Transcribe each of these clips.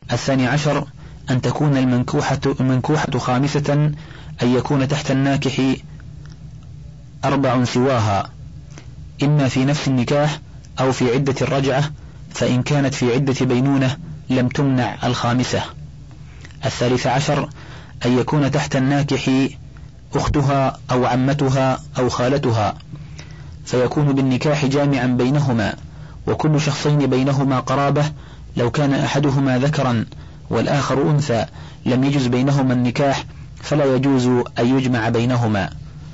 12 أن تكون المنكوحة 5 أن يكون تحت الناكح 4 سواها، إما في نفس النكاح أو في عدة الرجعة، فإن كانت في عدة بينونة لم تمنع 5. 13 أن يكون تحت الناكح أختها أو عمتها أو خالتها، فيكون بالنكاح جامعا بينهما، وكل شخصين بينهما قرابة لو كان أحدهما ذكرا والآخر أنثى لم يجز بينهما النكاح، فلا يجوز أن يجمع بينهما.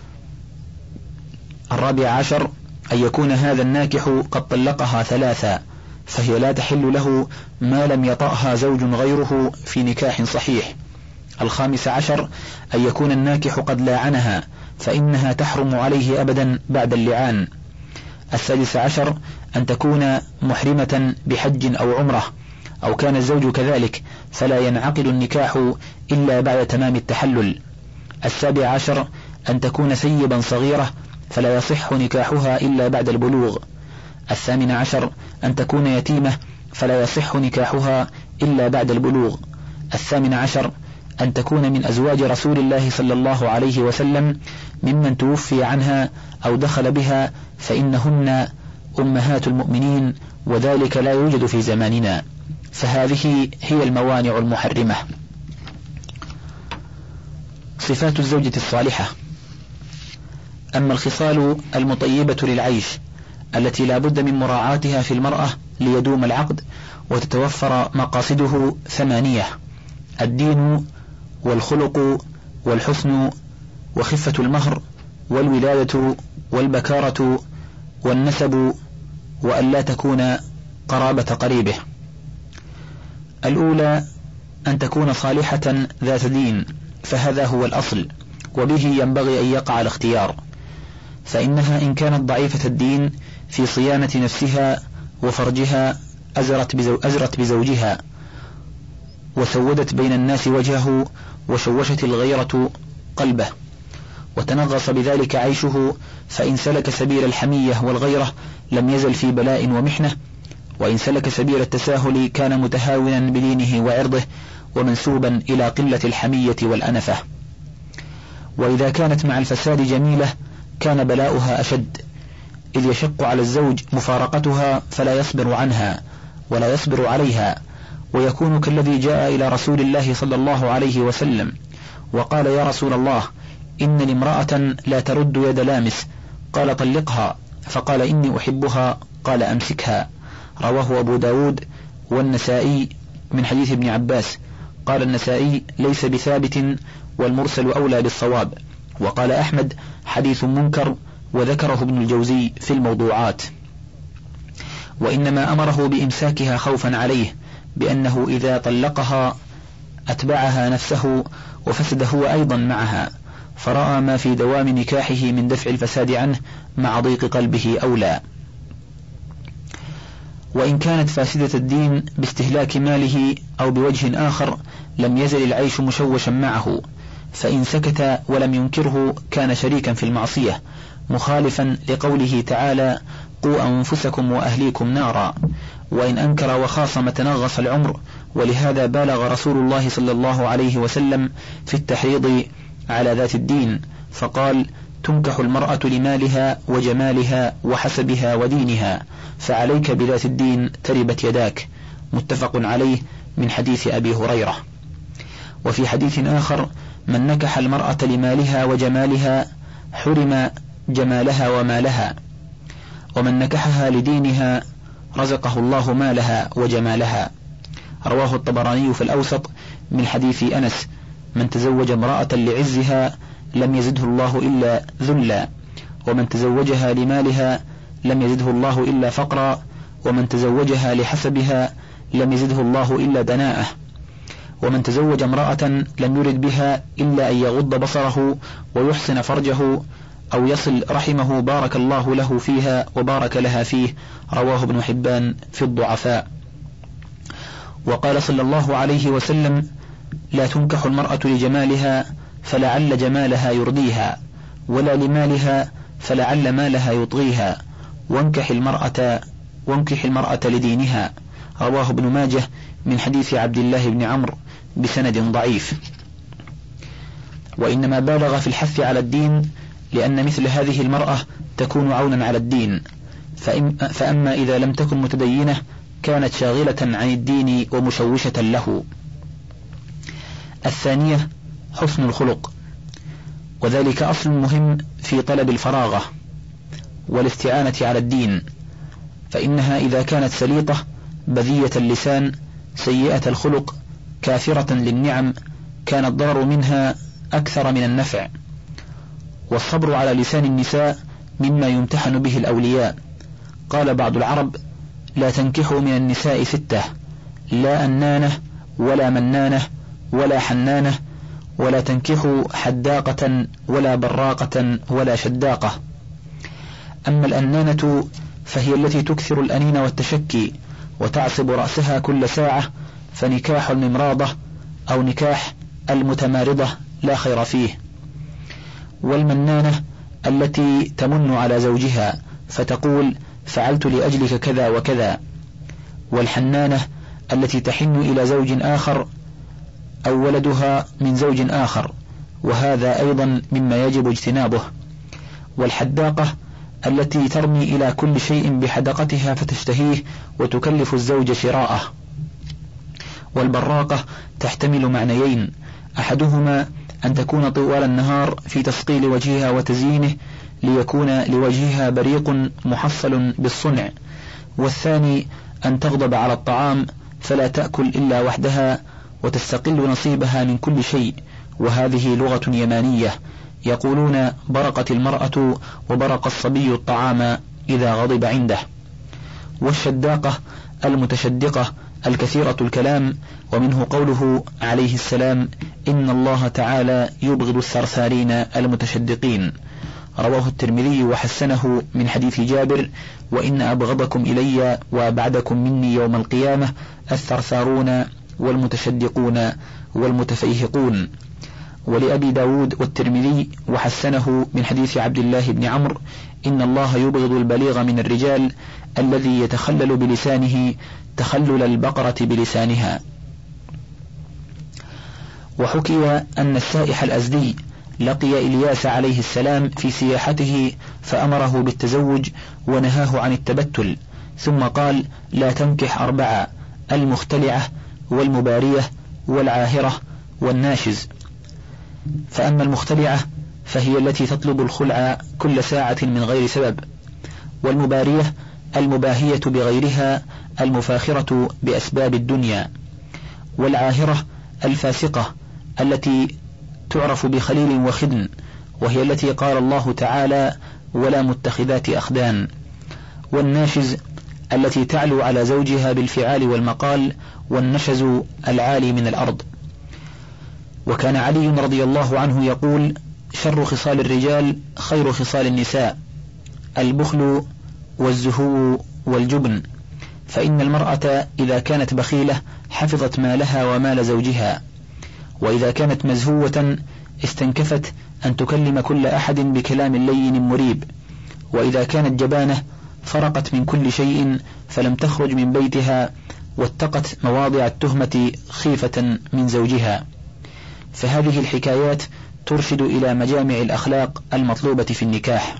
14 أن يكون هذا الناكح قد طلقها 3، فهي لا تحل له ما لم يطأها زوج غيره في نكاح صحيح. 15 أن يكون الناكح قد لاعنها، فإنها تحرم عليه أبدا بعد اللعان. 16 أن تكون محرمة بحج أو عمرة، أو كان الزوج كذلك، فلا ينعقد النكاح إلا بعد تمام التحلل. 17 أن تكون ثيبا صغيرة، فلا يصح نكاحها إلا بعد البلوغ. 18 أن تكون يتيمة، فلا يصح نكاحها إلا بعد البلوغ. 18 أن تكون من أزواج رسول الله صلى الله عليه وسلم ممن توفي عنها أو دخل بها، فإنهن أمهات المؤمنين، وذلك لا يوجد في زماننا، فهذه هي الموانع المحرمة. صفات الزوجة الصالحة. أما الخصال المطيبة للعيش التي لا بد من مراعاتها في المرأة ليدوم العقد وتتوفر مقاصده 8: الدين والخلق والحسن وخفة المهر والولادة والبكارة والنسب، وأن لا تكون قرابة قريبه. الأولى أن تكون صالحة ذات دين، فهذا هو الأصل، وبه ينبغي أن يقع الاختيار، فإنها إن كانت ضعيفة الدين في صيانة نفسها وفرجها أزرت بزوجها وسودت بين الناس وجهه، وشوشت الغيرة قلبه، وتنغص بذلك عيشه، فإن سلك سبيل الحمية والغيرة لم يزل في بلاء ومحنة، وإن سلك سبيل التساهل كان متهاونا بدينه وعرضه ومنسوبا إلى قلة الحمية والأنفة. وإذا كانت مع الفساد جميلة كان بلاؤها أشد، إذ يشق على الزوج مفارقتها فلا يصبر عنها ولا يصبر عليها، ويكون كالذي جاء إلى رسول الله صلى الله عليه وسلم وقال: يا رسول الله، إن لي امرأة لا ترد يد لامس. قال: طلقها. فقال: إني أحبها. قال: أمسكها. رواه أبو داود والنسائي من حديث ابن عباس. قال النسائي: ليس بثابت، والمرسل أولى بالصواب. وقال أحمد: حديث منكر، وذكره ابن الجوزي في الموضوعات. وإنما أمره بإمساكها خوفا عليه، بأنه إذا طلقها أتبعها نفسه وفسد هو أيضا معها، فرأى ما في دوام نكاحه من دفع الفساد عنه مع ضيق قلبه أولى. وإن كانت فاسدة الدين باستهلاك ماله أو بوجه آخر لم يزل العيش مشوشا معه، فإن سكت ولم ينكره كان شريكا في المعصية، مخالفا لقوله تعالى: قوا أنفسكم وأهليكم نارا. وإن أنكر وخاصم تنغص العمر، ولهذا بالغ رسول الله صلى الله عليه وسلم في التحريض على ذات الدين، فقال: تنكح المرأة لمالها وجمالها وحسبها ودينها، فعليك بذات الدين تربت يداك. متفق عليه من حديث أبي هريرة. وفي حديث آخر: من نكح المرأة لمالها وجمالها حرم جمالها ومالها، ومن نكحها لدينها رزقه الله مالها وجمالها. رواه الطبراني في الأوسط من حديث أنس: من تزوج امرأة لعزها لم يزده الله إلا ذلا، ومن تزوجها لمالها لم يزده الله إلا فقرا، ومن تزوجها لحسبها لم يزده الله إلا دناءة، ومن تزوج امرأة لم يرد بها إلا أن يغض بصره ويحسن فرجه أو يصل رحمه بارك الله له فيها وبارك لها فيه. رواه ابن حبان في الضعفاء. وقال صلى الله عليه وسلم: لا تنكح المرأة لجمالها فلعل جمالها يرضيها، ولا لمالها فلعل مالها يطغيها، وانكح المرأة لدينها. رواه ابن ماجه من حديث عبد الله بن عمرو بسند ضعيف. وإنما بالغ في الحث على الدين لأن مثل هذه المرأة تكون عونا على الدين، فأما إذا لم تكن متدينة كانت شاغلة عن الدين ومشوشة له. الثانية حسن الخلق، وذلك أصل مهم في طلب الفراغة والاستعانة على الدين، فإنها إذا كانت سليطة بذية اللسان سيئة الخلق كافرة للنعم كان الضرر منها أكثر من النفع. والصبر على لسان النساء مما يمتحن به الأولياء. قال بعض العرب: لا تنكحوا من النساء 6: لا أنانة ولا منانة ولا حنانة، ولا تنكحوا حداقة ولا براقة ولا شداقة. أما الأنانة فهي التي تكثر الأنين والتشكي وتعصب رأسها كل ساعة، فنكاح الممراضة أو نكاح المتمارضة لا خير فيه. والمنانة التي تمن على زوجها فتقول: فعلت لأجلك كذا وكذا. والحنانة التي تحن إلى زوج آخر أو ولدها من زوج آخر، وهذا أيضا مما يجب اجتنابه. والحداقة التي ترمي إلى كل شيء بحدقتها فتشتهيه وتكلف الزوج شراءه. والبراقة تحتمل معنيين: أحدهما أن تكون طوال النهار في تسقيل وجهها وتزيينه ليكون لوجهها بريق محصل بالصنع، والثاني أن تغضب على الطعام فلا تأكل إلا وحدها وتستقل نصيبها من كل شيء، وهذه لغة يمانية يقولون: برقت المرأة وبرق الصبي الطعام إذا غضب عنده. والشداقة المتشدقة الكثيرة الكلام، ومنه قوله عليه السلام: إن الله تعالى يبغض الثرثارين المتشدقين. رواه الترمذي وحسنه من حديث جابر: وإن أبغضكم إلي وأبعدكم مني يوم القيامة الثرثارون والمتشدقون والمتفيهقون. ولأبي داود والترمذي وحسنه من حديث عبد الله بن عمرو: إن الله يبغض البليغ من الرجال الذي يتخلل بلسانه تخلل البقرة بلسانها. وحكي أن السائح الأزدي لقي إلياس عليه السلام في سياحته فأمره بالتزوج ونهاه عن التبتل، ثم قال: لا تنكح 4: المختلعة والمبارية والعاهرة والناشز. فأما المختلعة فهي التي تطلب الخلع كل ساعة من غير سبب، والمبارية المباهية بغيرها المفاخرة بأسباب الدنيا، والعاهرة الفاسقة التي تعرف بخليل وخدن، وهي التي قال الله تعالى: ولا متخذات أخدان، والناشز التي تعلو على زوجها بالفعال والمقال، والنشز العالي من الأرض. وكان علي رضي الله عنه يقول: شر خصال الرجال خير خصال النساء: البخل والزهو والجبن، فإن المرأة إذا كانت بخيلة حفظت مالها ومال زوجها، وإذا كانت مزهوة استنكفت أن تكلم كل أحد بكلام لين مريب، وإذا كانت جبانة فرقت من كل شيء فلم تخرج من بيتها واتقت مواضع التهمة خيفة من زوجها. فهذه الحكايات ترشد إلى مجامع الأخلاق المطلوبة في النكاح.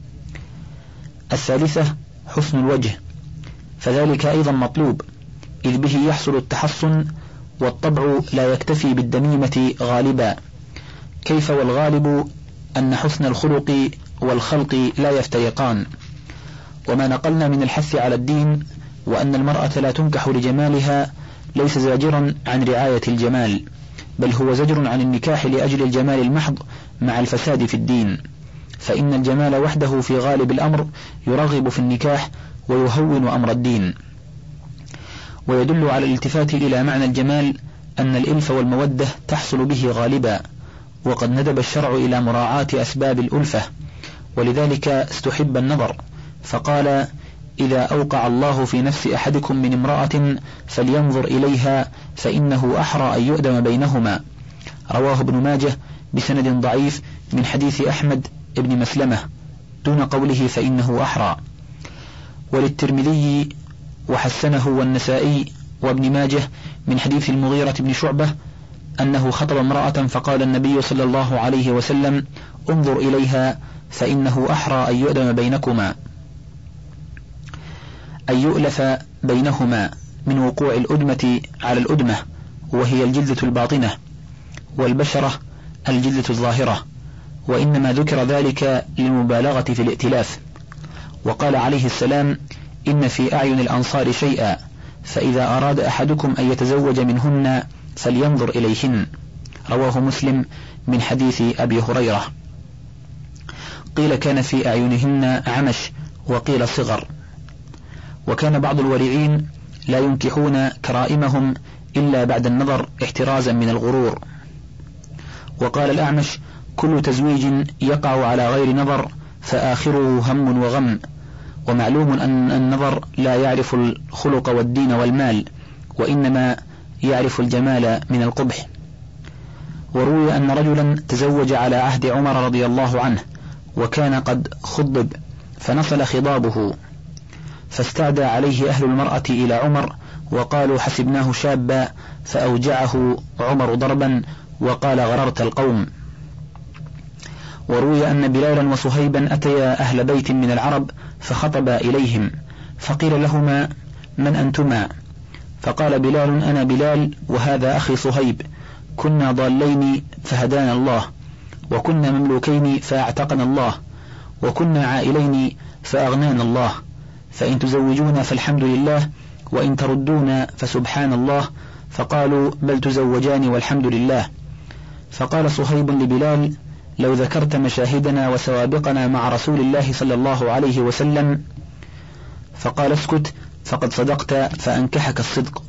الثالثة حسن الوجه، فذلك أيضا مطلوب، إذ به يحصل التحصن، والطبع لا يكتفي بالدميمة غالبا. كيف والغالب أن حسن الخلق والخلق لا يفترقان. وما نقلنا من الحث على الدين وأن المرأة لا تنكح لجمالها ليس زاجرا عن رعاية الجمال، بل هو زجر عن النكاح لأجل الجمال المحض مع الفساد في الدين، فإن الجمال وحده في غالب الأمر يرغب في النكاح ويهون أمر الدين. ويدل على الالتفات إلى معنى الجمال أن الإلف والمودة تحصل به غالبا، وقد ندب الشرع إلى مراعاة أسباب الألفة، ولذلك استحب النظر، فقال: إذا أوقع الله في نفس أحدكم من امرأة فلينظر إليها فإنه أحرى أن يؤدم بينهما. رواه ابن ماجه بسند ضعيف من حديث أحمد ابن مسلمة دون قوله فإنه أحرى. وللترمذي وحسنه والنسائي وابن ماجه من حديث المغيرة بن شعبة أنه خطب امرأة فقال النبي صلى الله عليه وسلم: انظر إليها فإنه أحرى أن يؤدم بينكما، أن يؤلف بينهما من وقوع الأدمة على الأدمة، وهي الجلدة الباطنة، والبشرة الجلدة الظاهرة، وإنما ذكر ذلك للمبالغة في الائتلاف. وقال عليه السلام: إن في أعين الأنصار شيئا، فإذا أراد أحدكم أن يتزوج منهن فلينظر إليهن. رواه مسلم من حديث أبي هريرة. قيل كان في أعينهن عمش، وقيل صغر. وكان بعض الورعين لا ينكحون كرائمهم إلا بعد النظر احترازا من الغرور. وقال الأعمش: كل تزويج يقع على غير نظر فآخره هم وغم، ومعلوم أن النظر لا يعرف الخلق والدين والمال، وإنما يعرف الجمال من القبح. وروي أن رجلا تزوج على عهد عمر رضي الله عنه، وكان قد خضب فنصل خضابه، فاستعدى عليه أهل المرأة إلى عمر وقالوا: حسبناه شابا، فأوجعه عمر ضربا وقال: غررت القوم. وروي أن بلالا وصهيبا أتيا أهل بيت من العرب فخطبا إليهم، فقيل لهما: من أنتما؟ فقال بلال: أنا بلال وهذا أخي صهيب، كنا ضالين فهدانا الله، وكنا مملوكين فأعتقنا الله، وكنا عائلين فأغنانا الله، فإن تزوجونا فالحمد لله، وإن تردونا فسبحان الله. فقالوا: بل تزوجان والحمد لله. فقال صهيب لبلال: لو ذكرت مشاهدنا وسوابقنا مع رسول الله صلى الله عليه وسلم. فقال: اسكت، فقد صدقت فأنكحك الصدق.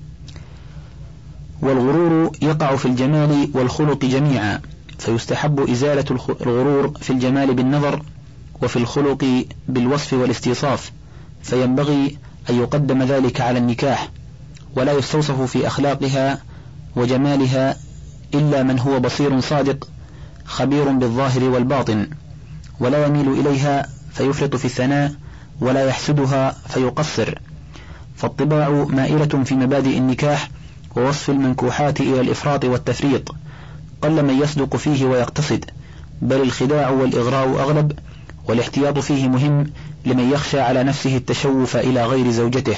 والغرور يقع في الجمال والخلق جميعا، فيستحب إزالة الغرور في الجمال بالنظر، وفي الخلق بالوصف والاستيصاف، فينبغي أن يقدم ذلك على النكاح، ولا يستوصف في أخلاقها وجمالها إلا من هو بصير صادق خبير بالظاهر والباطن، ولا يميل إليها فيفرط في الثناء، ولا يحسدها فيقصر. فالطباع مائلة في مبادئ النكاح ووصف المنكوحات إلى الإفراط والتفريط، قل من يصدق فيه ويقتصد، بل الخداع والإغراء أغلب، والاحتياط فيه مهم لمن يخشى على نفسه التشوف إلى غير زوجته.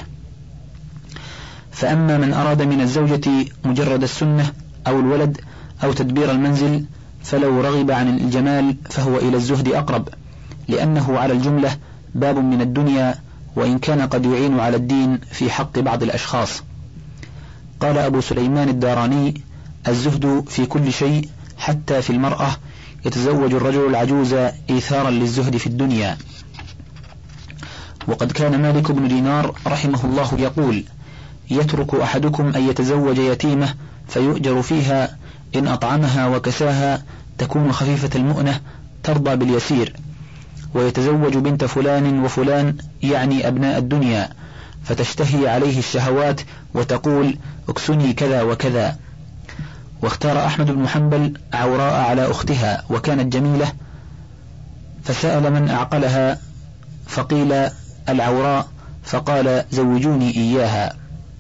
فأما من أراد من الزوجة مجرد السنة أو الولد أو تدبير المنزل، فلو رغب عن الجمال فهو إلى الزهد أقرب، لأنه على الجملة باب من الدنيا، وإن كان قد يعين على الدين في حق بعض الأشخاص. قال أبو سليمان الداراني: الزهد في كل شيء حتى في المرأة، يتزوج الرجل العجوز إيثارا للزهد في الدنيا. وقد كان مالك بن دينار رحمه الله يقول: يترك أحدكم أن يتزوج يتيمة فيؤجر فيها، إن أطعمها وكساها تكون خفيفة المؤنة ترضى باليسير، ويتزوج بنت فلان وفلان، يعني أبناء الدنيا، فتشتهي عليه الشهوات وتقول: اكسني كذا وكذا. واختار أحمد بن حنبل عوراء على أختها وكانت جميلة، فسأل من أعقلها فقيل: العوراء، فقال: زوجوني إياها.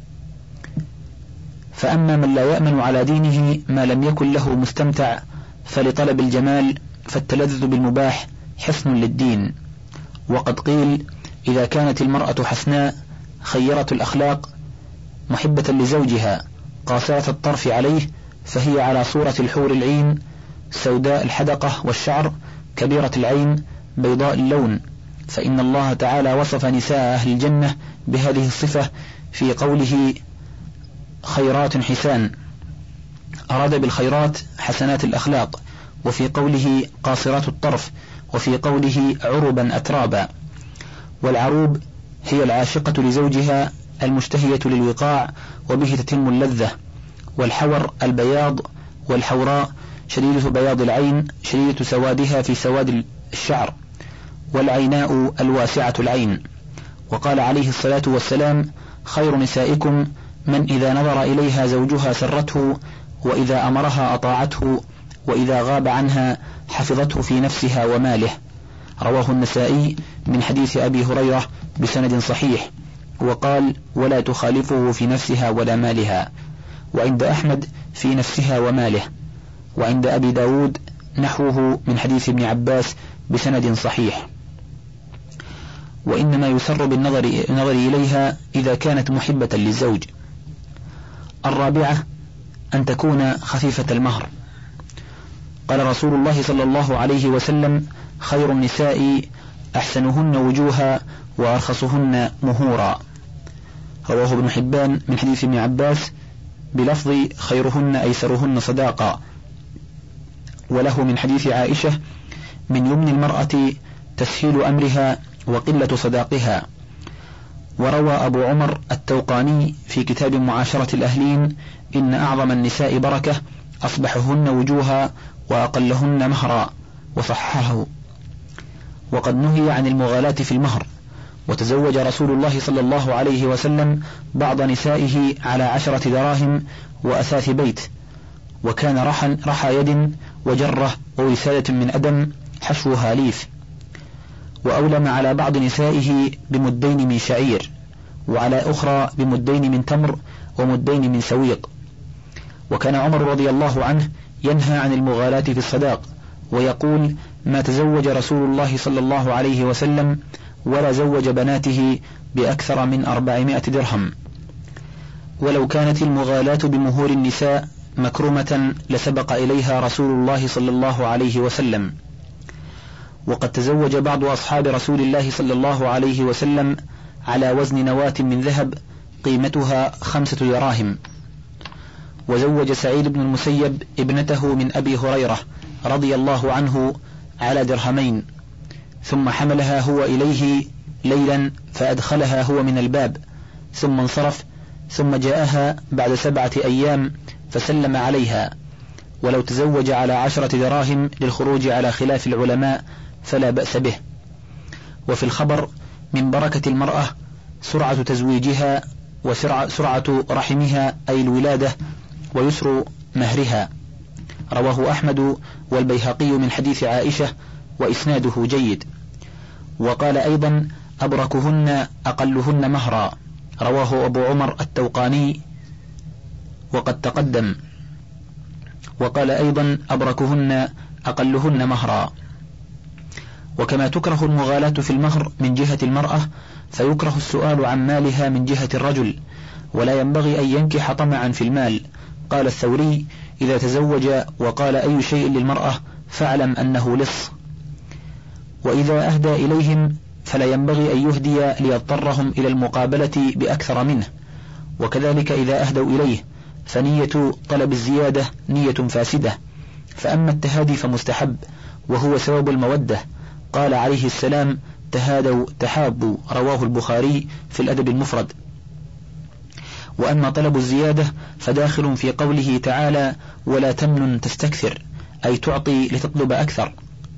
فأما من لا يأمن على دينه ما لم يكن له مستمتع، فلطلب الجمال فالتلذذ بالمباح حصن للدين. وقد قيل: إذا كانت المرأة حسناء خيرة الأخلاق محبة لزوجها قاصرة الطرف عليه، فهي على صورة الحور العين، سوداء الحدقة والشعر، كبيرة العين، بيضاء اللون، فإن الله تعالى وصف نساء أهل الجنة بهذه الصفة في قوله: خيرات حسان، أراد بالخيرات حسنات الأخلاق، وفي قوله قاصرات الطرف، وفي قوله عربا أترابا. والعروب هي العاشقة لزوجها المشتهية للوقاع، وبه تتم اللذة. والحور البياض، والحوراء شديدة بياض العين شديدة سوادها في سواد الشعر. والعيناء الواسعة العين. وقال عليه الصلاة والسلام: خير نسائكم من إذا نظر إليها زوجها سرته، وإذا أمرها أطاعته، وإذا غاب عنها حفظته في نفسها وماله. رواه النسائي من حديث أبي هريرة بسند صحيح. وقال ولا تخالفه في نفسها ولا مالها، وعند أحمد في نفسها وماله، وعند أبي داود نحوه من حديث ابن عباس بسند صحيح. وإنما يسر بالنظر إليها إذا كانت محبة للزوج. الرابعة أن تكون خفيفة المهر. قال رسول الله صلى الله عليه وسلم خير النساء أحسنهن وجوها وأرخصهن مهورا، رواه ابن حبان من حديث ابن عباس بلفظ خيرهن أيسرهن صداقا، وله من حديث عائشة من يمن المرأة تسهيل أمرها وقلة صداقها. وروى أبو عمر التوقاني في كتاب معاشرة الأهلين إن أعظم النساء بركة أصبحهن وجوها وأقلهن مهرا، وصححه. وقد نهي عن المغالاة في المهر، وتزوج رسول الله صلى الله عليه وسلم بعض نسائه على 10 دراهم وأثاث بيت، وكان رحى يد وجرة ووسادة من أدم حشوها ليف، وأولم على بعض نسائه بمدين من شعير، وعلى أخرى بمدين من تمر ومدين من سويق. وكان عمر رضي الله عنه ينهى عن المغالاة في الصداق، ويقول ما تزوج رسول الله صلى الله عليه وسلم ولا زوج بناته بأكثر من 400 درهم. ولو كانت المغالاة بمهور النساء مكرمة لسبق إليها رسول الله صلى الله عليه وسلم. وقد تزوج بعض أصحاب رسول الله صلى الله عليه وسلم على وزن نواة من ذهب قيمتها 5 دراهم. وزوج سعيد بن المسيب ابنته من أبي هريرة رضي الله عنه على درهمين، ثم حملها هو إليه ليلا فأدخلها هو من الباب، ثم انصرف، ثم جاءها بعد 7 أيام فسلم عليها. ولو تزوج على 10 دراهم للخروج على خلاف العلماء فلا بأس به. وفي الخبر من بركة المرأة سرعة تزويجها وسرعة رحمها أي الولادة ويسر مهرها، رواه أحمد والبيهقي من حديث عائشة وإسناده جيد. وقال أيضا أبركهن أقلهن مهرا، رواه أبو عمر التوقاني وقد تقدم. وقال أيضا أبركهن أقلهن مهرا. وكما تكره المغالاة في المهر من جهة المرأة، فيكره السؤال عن مالها من جهة الرجل، ولا ينبغي أن ينكح طمعا في المال. قال الثوري إذا تزوج وقال أي شيء للمرأة فاعلم أنه لص. وإذا أهدى إليهم فلا ينبغي أن يهدي ليضطرهم إلى المقابلة بأكثر منه. وكذلك إذا أهدوا إليه فنية طلب الزيادة نية فاسدة. فأما التهادي فمستحب وهو سبب المودة. قال عليه السلام تهادوا تحابوا، رواه البخاري في الأدب المفرد. وأما طلب الزيادة فداخل في قوله تعالى ولا تمنن تستكثر، أي تعطي لتطلب أكثر.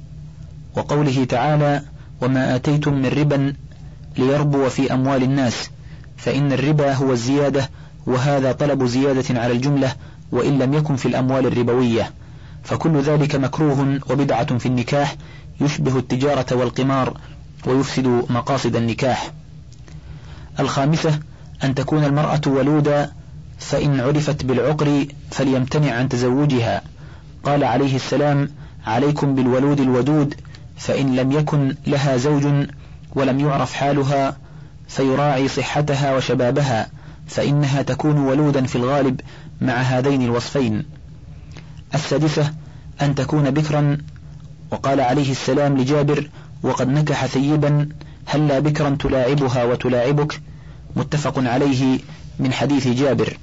وقوله تعالى وما آتيتم من ربا ليربو في أموال الناس، فإن الربا هو الزيادة، وهذا طلب زيادة على الجملة وإن لم يكن في الأموال الربوية، فكل ذلك مكروه وبدعة في النكاح يشبه التجارة والقمار ويفسد مقاصد النكاح. الخامسة أن تكون المرأة ولودة، فإن عرفت بالعقر فليمتنع عن تزوجها. قال عليه السلام عليكم بالولود الودود، فإن لم يكن لها زوج ولم يعرف حالها فيراعي صحتها وشبابها، فإنها تكون ولودا في الغالب مع هذين الوصفين. السادسة أن تكون بكرا، وقال عليه السلام لجابر وقد نكح ثيبا هلا بكرا تلاعبها وتلاعبك، متفق عليه من حديث جابر.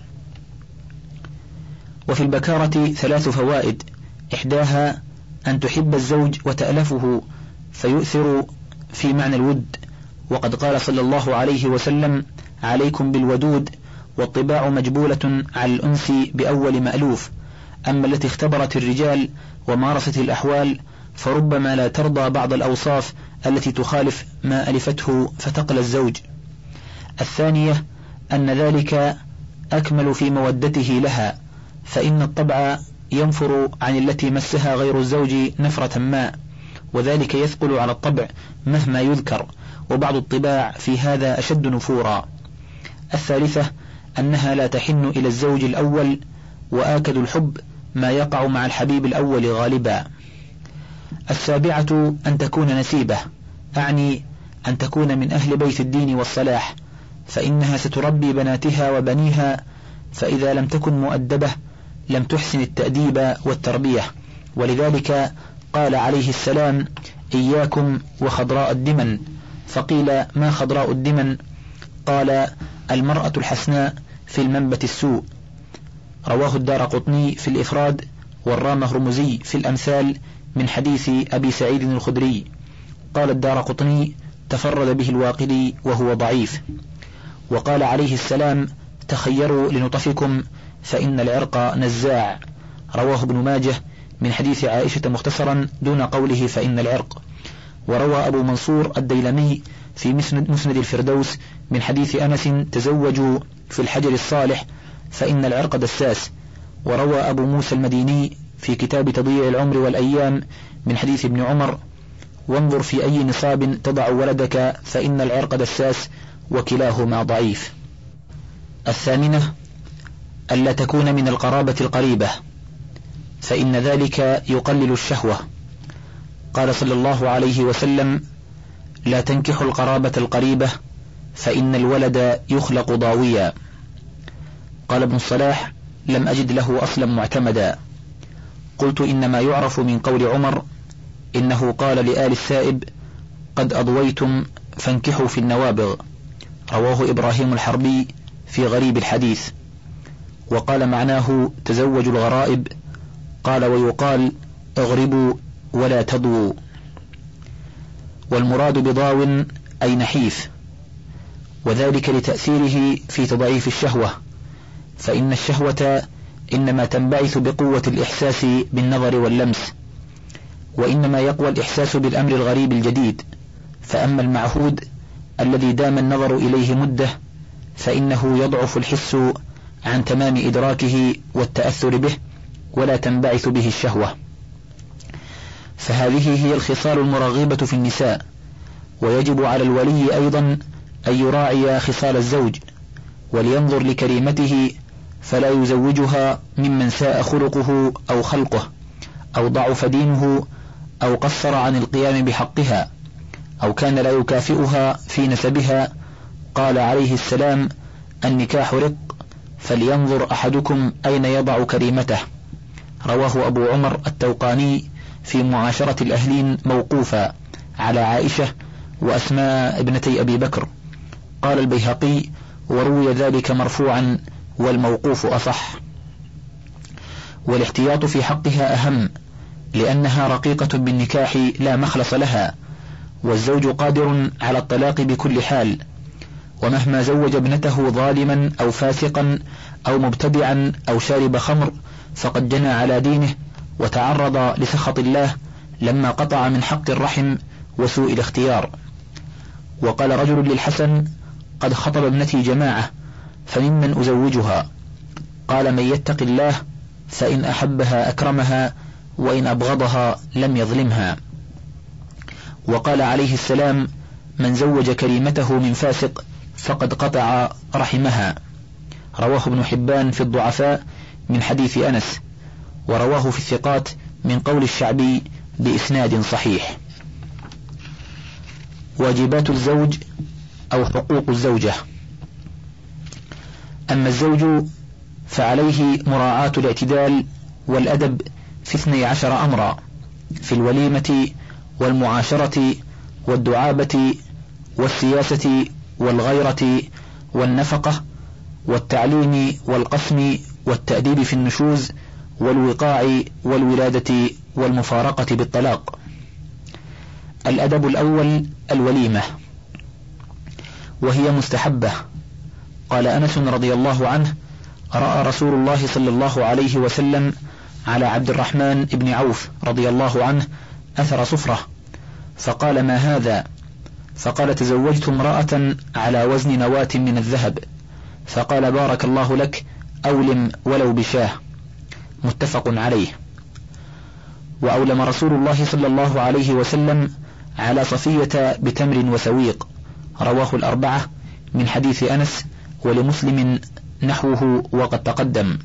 وفي البكارة 3 فوائد، إحداها أن تحب الزوج وتألفه فيؤثر في معنى الود، وقد قال صلى الله عليه وسلم عليكم بالودود، والطباع مجبولة على الأنس بأول مألوف. أما التي اختبرت الرجال ومارست الأحوال فربما لا ترضى بعض الأوصاف التي تخالف ما ألفته فتقل الزوج. الثانية أن ذلك أكمل في مودته لها، فإن الطبع ينفر عن التي مسها غير الزوج نفرة ما، وذلك يثقل على الطبع مهما يذكر، وبعض الطباع في هذا أشد نفورا. الثالثة أنها لا تحن إلى الزوج الأول، وآكد الحب ما يقع مع الحبيب الأول غالبا. السابعة أن تكون نسيبة، أعني أن تكون من أهل بيت الدين والصلاح، فإنها ستربي بناتها وبنيها، فإذا لم تكن مؤدبة لم تحسن التأديب والتربية. ولذلك قال عليه السلام: إياكم وخضراء الدمن. فقيل: ما خضراء الدمن؟ قال: المرأة الحسناء في المنبت السوء. رواه الدارقطني في الإفراد، والرام هرمزي في الأمثال من حديث أبي سعيد الخدري. قال الدارقطني: تفرد به الواقدي وهو ضعيف. وقال عليه السلام: تخيروا لنطفكم فإن العرق نزاع. رواه ابن ماجه من حديث عائشة مختصرا دون قوله فإن العرق. وروى أبو منصور الديلمي في مسند الفردوس من حديث أنس: تزوجوا في الحجر الصالح فإن العرق دساس. وروى أبو موسى المديني في كتاب تضييع العمر والأيام من حديث ابن عمر: وانظر في أي نصاب تضع ولدك فإن العرق دساس، وكلاهما ضعيف. الثامنة ألا تكون من القرابة القريبة، فإن ذلك يقلل الشهوة. قال صلى الله عليه وسلم: لا تنكحوا القرابة القريبة فإن الولد يخلق ضاويا. قال ابن الصلاح: لم أجد له أصلا معتمدا. قلت: إنما يعرف من قول عمر إنه قال لآل السائب: قد أضويتم فانكحوا في النوابغ. رواه إبراهيم الحربي في غريب الحديث. وقال معناه: تزوجوا الغرائب. قال: ويقال: اغربوا ولا تضووا. والمراد بضاو أي نحيف، وذلك لتأثيره في تضعيف الشهوة، فإن الشهوة إنما تنبعث بقوة الإحساس بالنظر واللمس، وإنما يقوى الإحساس بالأمر الغريب الجديد. فأما المعهود الذي دام النظر إليه مدة فإنه يضعف الحس عن تمام إدراكه والتأثر به، ولا تنبعث به الشهوة. فهذه هي الخصال المرغبة في النساء. ويجب على الولي أيضا أن يراعي خصال الزوج، ولينظر لكريمته، فلا يزوجها ممن ساء خلقه أو خلقه، أو ضعف دينه، أو قصر عن القيام بحقها، أو كان لا يكافئها في نسبها. قال عليه السلام: النكاح رق، فلينظر أحدكم أين يضع كريمته. رواه أبو عمر التوقاني في معاشرة الأهلين موقوفا على عائشة وأسماء ابنتي أبي بكر. قال البيهقي: وروي ذلك مرفوعا والموقوف أصح. والاحتياط في حقها أهم، لأنها رقيقة بالنكاح لا مخلص لها، والزوج قادر على الطلاق بكل حال، ومهما زوج ابنته ظالما أو فاسقا أو مبتدعا أو شارب خمر فقد جنى على دينه وتعرض لسخط الله لما قطع من حق الرحم وسوء الاختيار. وقال رجل للحسن: قد خطب ابنتي جماعة فممن أزوجها؟ قال: من يتق الله فإن أحبها أكرمها، وإن أبغضها لم يظلمها. وقال عليه السلام: من زوج كريمته من فاسق فقد قطع رحمها. رواه ابن حبان في الضعفاء من حديث أنس، ورواه في الثقات من قول الشعبي بإسناد صحيح. واجبات الزوج أو حقوق الزوجة. أما الزوج فعليه مراعاة الاعتدال والأدب في 12 أمرا: في الوليمة والمعاشرة والدعابة والسياسة والغيرة والنفقة والتعليم والقسم والتأديب في النشوز والوقاع والولادة والمفارقة بالطلاق. الأدب الأول الوليمة، وهي مستحبة. قال أنس رضي الله عنه: رأى رسول الله صلى الله عليه وسلم على عبد الرحمن بن عوف رضي الله عنه أثر صفرة، فقال: ما هذا؟ فقال: تزوجت امرأة على وزن نواة من الذهب. فقال: بارك الله لك، أولم ولو بشاه. متفق عليه. وأولم رسول الله صلى الله عليه وسلم على صفية بتمر وسويق، رواه الأربعة من حديث أنس، ولمسلم نحوه وقد تقدم.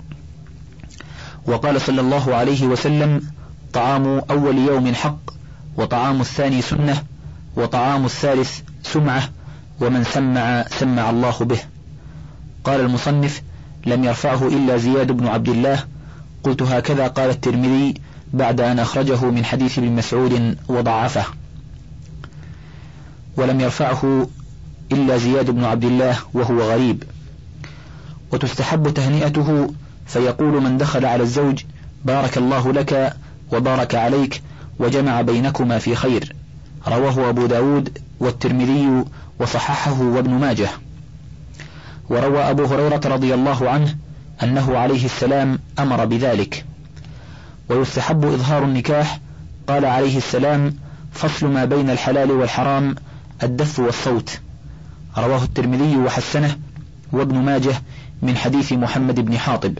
وقال صلى الله عليه وسلم: طعام أول يوم حق، وطعام الثاني سنة، وطعام الثالث سمعة، ومن سمع الله به. قال المصنف: لم يرفعه إلا زياد بن عبد الله. قلت: هكذا قال الترمذي بعد أن أخرجه من حديث ابن مسعود وضعفه. ولم يرفعه إلا زياد بن عبد الله وهو غريب. وتستحب تهنئته، فيقول من دخل على الزوج: بارك الله لك وبارك عليك وجمع بينكما في خير. رواه أبو داود والترمذي وصححه وابن ماجه. وروى أبو هريرة رضي الله عنه أنه عليه السلام أمر بذلك. ويستحب إظهار النكاح. قال عليه السلام: فصل ما بين الحلال والحرام الدف والصوت. رواه الترمذي وحسنه وابن ماجه من حديث محمد بن حاطب.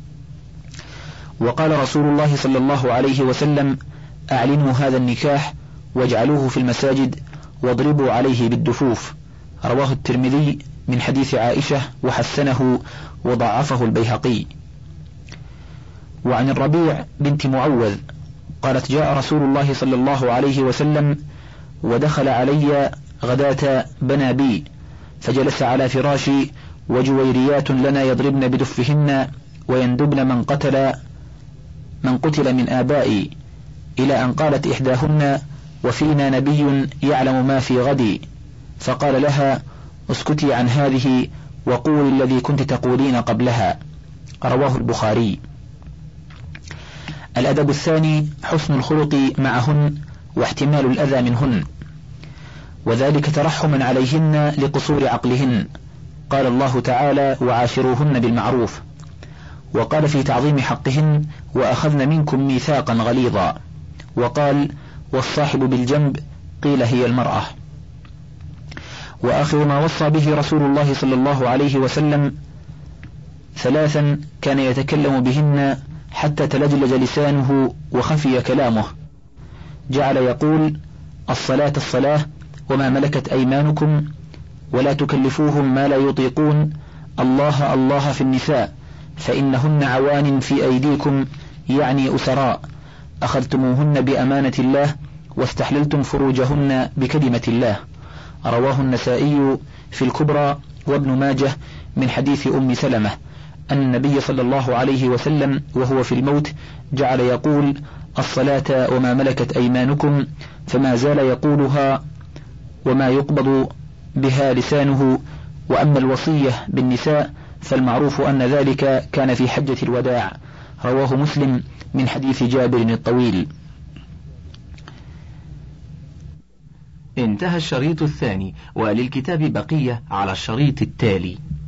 وقال رسول الله صلى الله عليه وسلم: أعلنوا هذا النكاح واجعلوه في المساجد واضربوا عليه بالدفوف. رواه الترمذي من حديث عائشة وحسنه وضعفه البيهقي. وعن الربيع بنت معوذ قالت: جاء رسول الله صلى الله عليه وسلم ودخل علي غداة بنى بي، فجلس على فراشي، وجويريات لنا يضربن بدفهن ويندبن من قتل من آبائي، إلى أن قالت إحداهن: وفينا نبي يعلم ما في غدي. فقال لها: اسكتي عن هذه وقولي الذي كنت تقولين قبلها. رواه البخاري. الأدب الثاني حسن الخلق معهن واحتمال الأذى منهن، وذلك ترحما عليهن لقصور عقلهن. قال الله تعالى: وعاشروهن بالمعروف. وقال في تعظيم حقهن: وأخذن منكم ميثاقا غليظا. وقال: والصاحب بالجنب، قيل هي المرأة. وآخر ما وصى به رسول الله صلى الله عليه وسلم ثلاثا كان يتكلم بهن حتى تلجلج لسانه وخفي كلامه. جعل يقول: الصلاة الصلاة، وما ملكت أيمانكم، ولا تكلفوهم ما لا يطيقون، الله الله في النساء، فإنهن عوان في أيديكم، يعني أسراء، أخذتموهن بأمانة الله واستحللتم فروجهن بكلمة الله. رواه النسائي في الكبرى وابن ماجه من حديث أم سلمة أن النبي صلى الله عليه وسلم وهو في الموت جعل يقول: الصلاة وما ملكت أيمانكم، فما زال يقولها وما يقبض بها لسانه. وأما الوصية بالنساء فالمعروف أن ذلك كان في حجة الوداع. رواه مسلم من حديث جابر الطويل. انتهى الشريط الثاني، وللكتاب بقية على الشريط التالي.